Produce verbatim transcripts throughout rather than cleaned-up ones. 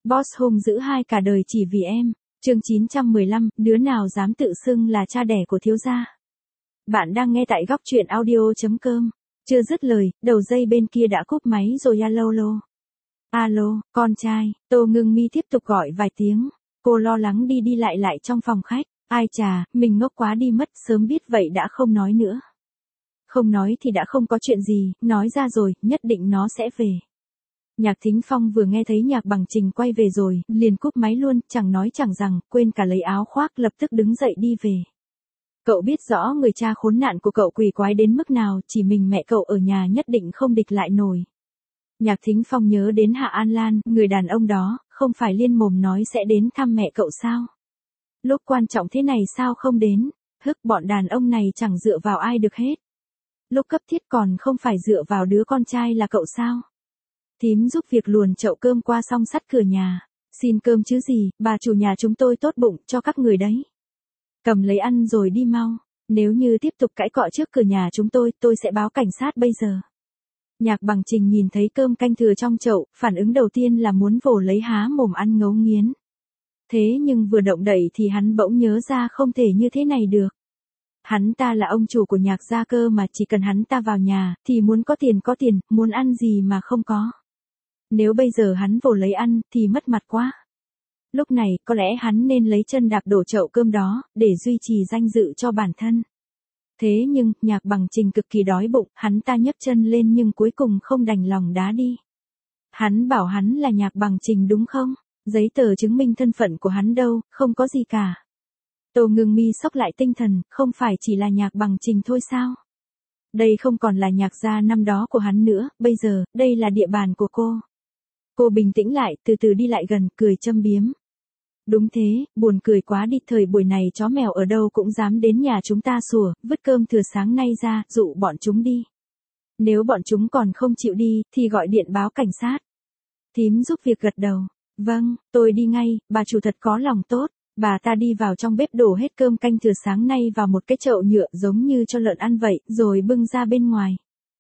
Boss hung dữ hai cả đời chỉ vì em. Chương chín trăm mười lăm, đứa nào dám tự xưng là cha đẻ của thiếu gia. Bạn đang nghe tại góc truyện audio chấm com. Chưa dứt lời, đầu dây bên kia đã cúp máy rồi. Alo lô. Alo, con trai. Tô Ngưng Mi tiếp tục gọi vài tiếng. Cô lo lắng đi đi lại lại trong phòng khách. Ai chà, mình ngốc quá đi mất, sớm biết vậy đã không nói nữa. Không nói thì đã không có chuyện gì, nói ra rồi, nhất định nó sẽ về. Nhạc Thính Phong vừa nghe thấy Nhạc Bằng Trình quay về rồi, liền cúp máy luôn, chẳng nói chẳng rằng, quên cả lấy áo khoác, lập tức đứng dậy đi về. Cậu biết rõ người cha khốn nạn của cậu quỷ quái đến mức nào, chỉ mình mẹ cậu ở nhà nhất định không địch lại nổi. Nhạc Thính Phong nhớ đến Hạ An Lan, người đàn ông đó, không phải liên mồm nói sẽ đến thăm mẹ cậu sao? Lúc quan trọng thế này sao không đến? Hức, bọn đàn ông này chẳng dựa vào ai được hết. Lúc cấp thiết còn không phải dựa vào đứa con trai là cậu sao? Thím giúp việc luồn chậu cơm qua song sắt cửa nhà. Xin cơm chứ gì, bà chủ nhà chúng tôi tốt bụng cho các người đấy. Cầm lấy ăn rồi đi mau. Nếu như tiếp tục cãi cọ trước cửa nhà chúng tôi, tôi sẽ báo cảnh sát bây giờ. Nhạc Bằng Trình nhìn thấy cơm canh thừa trong chậu, phản ứng đầu tiên là muốn vồ lấy há mồm ăn ngấu nghiến. Thế nhưng vừa động đậy thì hắn bỗng nhớ ra không thể như thế này được. Hắn ta là ông chủ của Nhạc gia cơ mà, chỉ cần hắn ta vào nhà, thì muốn có tiền có tiền, muốn ăn gì mà không có. Nếu bây giờ hắn vồ lấy ăn, thì mất mặt quá. Lúc này, có lẽ hắn nên lấy chân đạp đổ chậu cơm đó, để duy trì danh dự cho bản thân. Thế nhưng, Nhạc Bằng Trình cực kỳ đói bụng, hắn ta nhấc chân lên nhưng cuối cùng không đành lòng đá đi. Hắn bảo hắn là Nhạc Bằng Trình đúng không? Giấy tờ chứng minh thân phận của hắn đâu, không có gì cả. Tô Ngưng Mi sốc lại tinh thần, không phải chỉ là Nhạc Bằng Trình thôi sao? Đây không còn là Nhạc gia năm đó của hắn nữa, bây giờ, đây là địa bàn của cô. Cô bình tĩnh lại, từ từ đi lại gần, cười châm biếm. Đúng thế, buồn cười quá đi, thời buổi này chó mèo ở đâu cũng dám đến nhà chúng ta sủa, vứt cơm thừa sáng nay ra, dụ bọn chúng đi. Nếu bọn chúng còn không chịu đi, thì gọi điện báo cảnh sát. Thím giúp việc gật đầu. Vâng, tôi đi ngay, bà chủ thật có lòng tốt. Bà ta đi vào trong bếp đổ hết cơm canh thừa sáng nay vào một cái chậu nhựa giống như cho lợn ăn vậy, rồi bưng ra bên ngoài.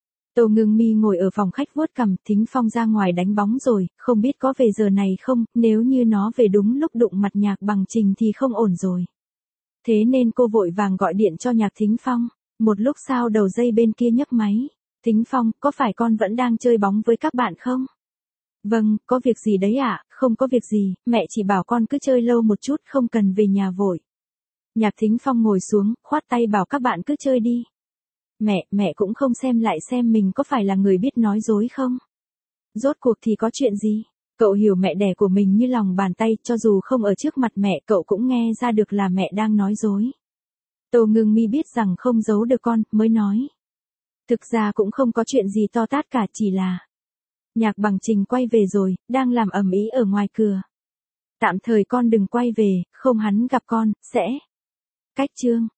Tô Ngưng Mi ngồi ở phòng khách vuốt cằm, Thính Phong ra ngoài đánh bóng rồi, không biết có về giờ này không, nếu như nó về đúng lúc đụng mặt Nhạc Bằng Trình thì không ổn rồi. Thế nên cô vội vàng gọi điện cho Nhạc Thính Phong, một lúc sau đầu dây bên kia nhấc máy. Thính Phong, có phải con vẫn đang chơi bóng với các bạn không? Vâng, có việc gì đấy ạ? À? Không có việc gì, mẹ chỉ bảo con cứ chơi lâu một chút, không cần về nhà vội. Nhạc Thính Phong ngồi xuống, khoát tay bảo các bạn cứ chơi đi. Mẹ, mẹ cũng không xem lại xem mình có phải là người biết nói dối không? Rốt cuộc thì có chuyện gì? Cậu hiểu mẹ đẻ của mình như lòng bàn tay, cho dù không ở trước mặt mẹ, cậu cũng nghe ra được là mẹ đang nói dối. Tô Ngưng Mi biết rằng không giấu được con, mới nói. Thực ra cũng không có chuyện gì to tát cả, chỉ là... Nhạc Bằng Trình quay về rồi, đang làm ầm ĩ ở ngoài cửa. Tạm thời con đừng quay về, không hắn gặp con, sẽ... Cách chương.